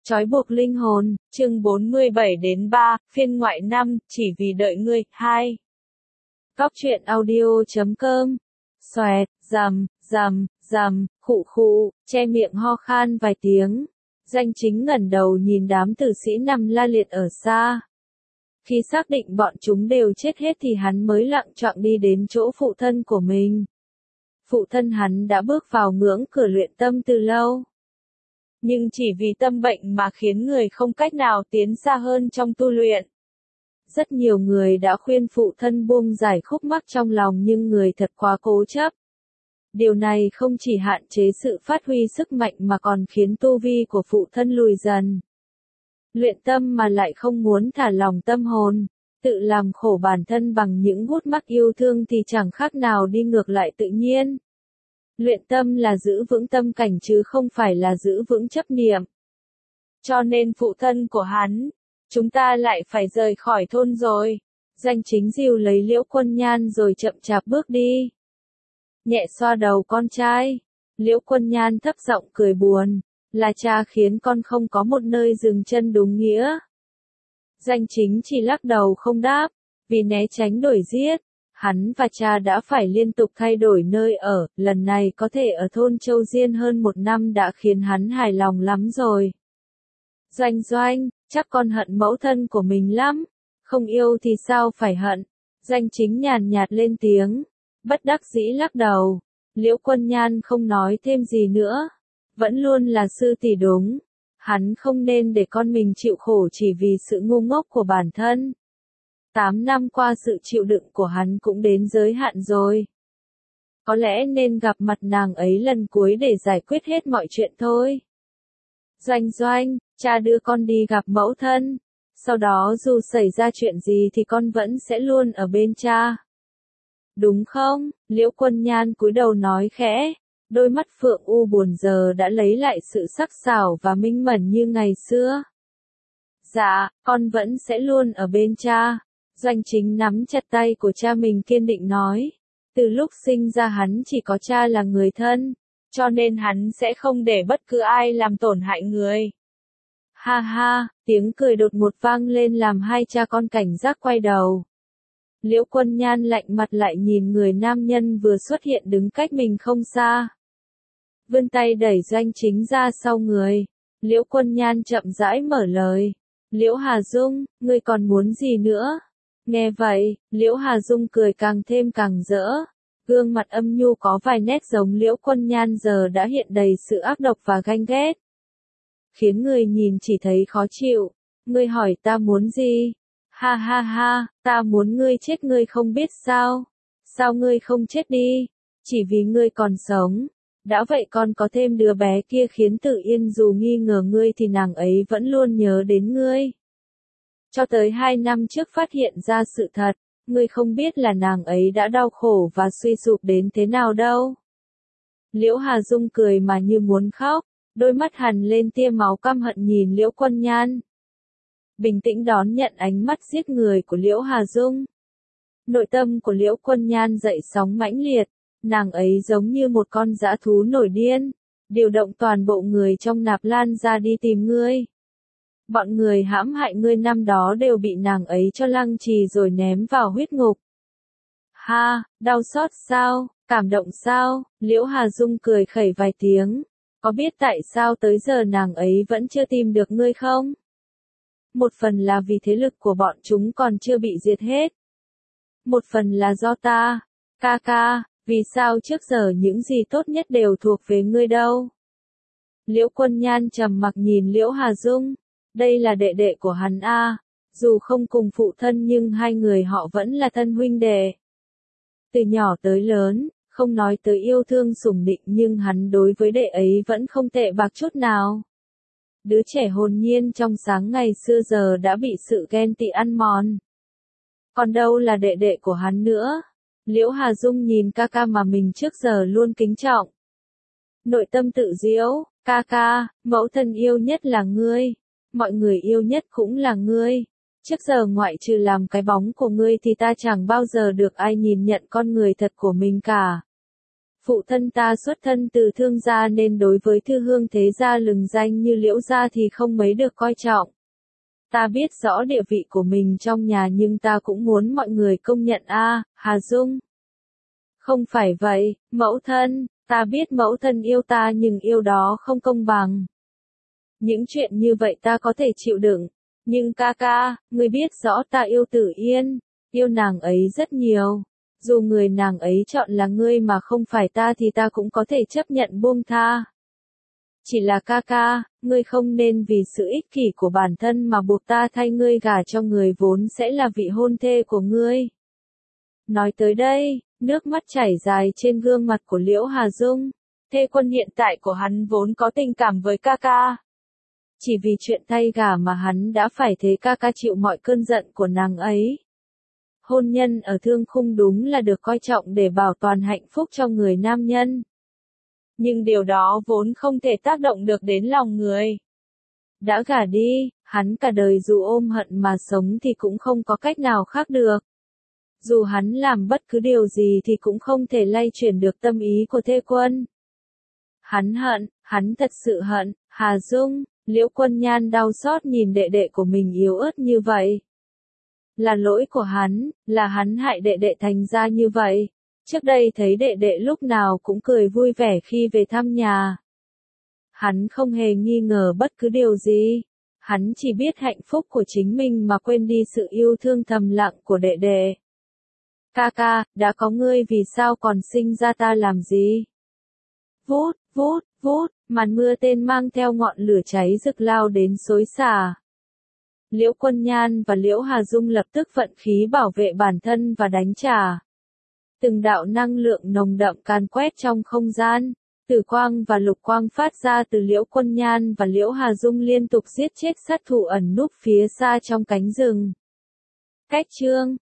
Trói buộc linh hồn, chương 47-3, phiên ngoại 5, chỉ vì đợi ngươi, 2. Góc truyện audio.com. Xoẹt, rầm, khụ, che miệng ho khan vài tiếng. Danh Chính ngẩng đầu nhìn đám tử sĩ nằm la liệt ở xa. Khi xác định bọn chúng đều chết hết thì hắn mới lặng choạng đi đến chỗ phụ thân của mình. Phụ thân hắn đã bước vào ngưỡng cửa luyện tâm từ lâu. Nhưng chỉ vì tâm bệnh mà khiến người không cách nào tiến xa hơn trong tu luyện. Rất nhiều người đã khuyên phụ thân buông giải khúc mắc trong lòng nhưng người thật quá cố chấp. Điều này không chỉ hạn chế sự phát huy sức mạnh mà còn khiến tu vi của phụ thân lùi dần. Luyện tâm mà lại không muốn thả lỏng tâm hồn, tự làm khổ bản thân bằng những gút mắc yêu thương thì chẳng khác nào đi ngược lại tự nhiên. Luyện tâm là giữ vững tâm cảnh chứ không phải là giữ vững chấp niệm. Cho nên phụ thân của hắn, chúng ta lại phải rời khỏi thôn rồi. Danh Chính dìu lấy Liễu Quân Nhan rồi chậm chạp bước đi. Nhẹ xoa đầu con trai, Liễu Quân Nhan thấp giọng cười buồn, là cha khiến con không có một nơi dừng chân đúng nghĩa. Danh Chính chỉ lắc đầu không đáp, vì né tránh đuổi giết. Hắn và cha đã phải liên tục thay đổi nơi ở, lần này có thể ở thôn Châu Diên hơn 1 năm đã khiến hắn hài lòng lắm rồi. Doanh, chắc con hận mẫu thân của mình lắm, không yêu thì sao phải hận. Danh Chính nhàn nhạt lên tiếng, bất đắc dĩ lắc đầu. Liễu Quân Nhan không nói thêm gì nữa, vẫn luôn là sư tỷ đúng. Hắn không nên để con mình chịu khổ chỉ vì sự ngu ngốc của bản thân. 8 năm qua sự chịu đựng của hắn cũng đến giới hạn rồi. Có lẽ nên gặp mặt nàng ấy lần cuối để giải quyết hết mọi chuyện thôi. Doanh, cha đưa con đi gặp mẫu thân. Sau đó dù xảy ra chuyện gì thì con vẫn sẽ luôn ở bên cha. Đúng không? Liễu Quân Nhan cúi đầu nói khẽ. Đôi mắt phượng u buồn giờ đã lấy lại sự sắc sảo và minh mẫn như ngày xưa. Dạ, con vẫn sẽ luôn ở bên cha. Doanh Chính nắm chặt tay của cha mình kiên định nói. Từ lúc sinh ra hắn chỉ có cha là người thân, cho nên hắn sẽ không để bất cứ ai làm tổn hại người. Ha ha, tiếng cười đột ngột vang lên làm hai cha con cảnh giác quay đầu. Liễu Quân Nhan lạnh mặt lại nhìn người nam nhân vừa xuất hiện đứng cách mình không xa. Vươn tay đẩy Doanh Chính ra sau người. Liễu Quân Nhan chậm rãi mở lời. Liễu Hà Dung, ngươi còn muốn gì nữa? Nghe vậy, Liễu Hà Dung cười càng thêm càng rỡ. Gương mặt âm nhu có vài nét giống Liễu Quân Nhan giờ đã hiện đầy sự ác độc và ganh ghét. Khiến người nhìn chỉ thấy khó chịu. Ngươi hỏi ta muốn gì? Ha, ta muốn ngươi chết ngươi không biết sao? Sao ngươi không chết đi? Chỉ vì ngươi còn sống. Đã vậy còn có thêm đứa bé kia khiến Tử Yên dù nghi ngờ ngươi thì nàng ấy vẫn luôn nhớ đến ngươi. Cho tới 2 năm trước phát hiện ra sự thật, ngươi không biết là nàng ấy đã đau khổ và suy sụp đến thế nào đâu. Liễu Hà Dung cười mà như muốn khóc, đôi mắt hằn lên tia máu căm hận nhìn Liễu Quân Nhan. Bình tĩnh đón nhận ánh mắt giết người của Liễu Hà Dung. Nội tâm của Liễu Quân Nhan dậy sóng mãnh liệt, nàng ấy giống như một con dã thú nổi điên, điều động toàn bộ người trong Nạp Lan ra đi tìm ngươi. Bọn người hãm hại ngươi năm đó đều bị nàng ấy cho lăng trì rồi ném vào huyết ngục. Ha, đau xót sao, cảm động sao? Liễu Hà Dung cười khẩy vài tiếng. Có biết tại sao tới giờ nàng ấy vẫn chưa tìm được ngươi không? Một phần là vì thế lực của bọn chúng còn chưa bị diệt hết. Một phần là do ta. Ca, vì sao trước giờ những gì tốt nhất đều thuộc về ngươi đâu? Liễu Quân Nhan trầm mặc nhìn Liễu Hà Dung. Đây là đệ đệ của hắn a, dù không cùng phụ thân nhưng hai người họ vẫn là thân huynh đệ. Từ nhỏ tới lớn, không nói tới yêu thương sủng nịnh nhưng hắn đối với đệ ấy vẫn không tệ bạc chút nào. Đứa trẻ hồn nhiên trong sáng ngày xưa giờ đã bị sự ghen tị ăn mòn. Còn đâu là đệ đệ của hắn nữa? Liễu Hà Dung nhìn ca mà mình trước giờ luôn kính trọng. Nội tâm tự diễu, ca, mẫu thân yêu nhất là ngươi. Mọi người yêu nhất cũng là ngươi. Trước giờ ngoại trừ làm cái bóng của ngươi thì ta chẳng bao giờ được ai nhìn nhận con người thật của mình cả. Phụ thân ta xuất thân từ thương gia nên đối với thư hương thế gia lừng danh như Liễu gia thì không mấy được coi trọng. Ta biết rõ địa vị của mình trong nhà nhưng ta cũng muốn mọi người công nhận a, Hà Dung. Không phải vậy, mẫu thân, ta biết mẫu thân yêu ta nhưng yêu đó không công bằng. Những chuyện như vậy ta có thể chịu đựng, nhưng ca ca, ngươi biết rõ ta yêu Tử Yên, yêu nàng ấy rất nhiều. Dù người nàng ấy chọn là ngươi mà không phải ta thì ta cũng có thể chấp nhận buông tha. Chỉ là ca ca, ngươi không nên vì sự ích kỷ của bản thân mà buộc ta thay ngươi gả cho người vốn sẽ là vị hôn thê của ngươi. Nói tới đây, nước mắt chảy dài trên gương mặt của Liễu Hà Dung. Thê quân hiện tại của hắn vốn có tình cảm với ca ca. Chỉ vì chuyện thay gả mà hắn đã phải thế ca ca chịu mọi cơn giận của nàng ấy. Hôn nhân ở thương khung đúng là được coi trọng để bảo toàn hạnh phúc cho người nam nhân. Nhưng điều đó vốn không thể tác động được đến lòng người. Đã gả đi, hắn cả đời dù ôm hận mà sống thì cũng không có cách nào khác được. Dù hắn làm bất cứ điều gì thì cũng không thể lay chuyển được tâm ý của thê quân. Hắn hận, hắn thật sự hận, Hà Dung. Liễu Quân Nhan đau xót nhìn đệ đệ của mình yếu ớt như vậy. Là lỗi của hắn, là hắn hại đệ đệ thành ra như vậy. Trước đây thấy đệ đệ lúc nào cũng cười vui vẻ khi về thăm nhà. Hắn không hề nghi ngờ bất cứ điều gì. Hắn chỉ biết hạnh phúc của chính mình mà quên đi sự yêu thương thầm lặng của đệ đệ. Ca ca, đã có ngươi vì sao còn sinh ra ta làm gì? Vút, vút, vút, màn mưa tên mang theo ngọn lửa cháy rực lao đến xối xả. Liễu Quân Nhan và Liễu Hà Dung lập tức vận khí bảo vệ bản thân và đánh trả. Từng đạo năng lượng nồng đậm càn quét trong không gian, tử quang và lục quang phát ra từ Liễu Quân Nhan và Liễu Hà Dung liên tục giết chết sát thủ ẩn núp phía xa trong cánh rừng. Cách chương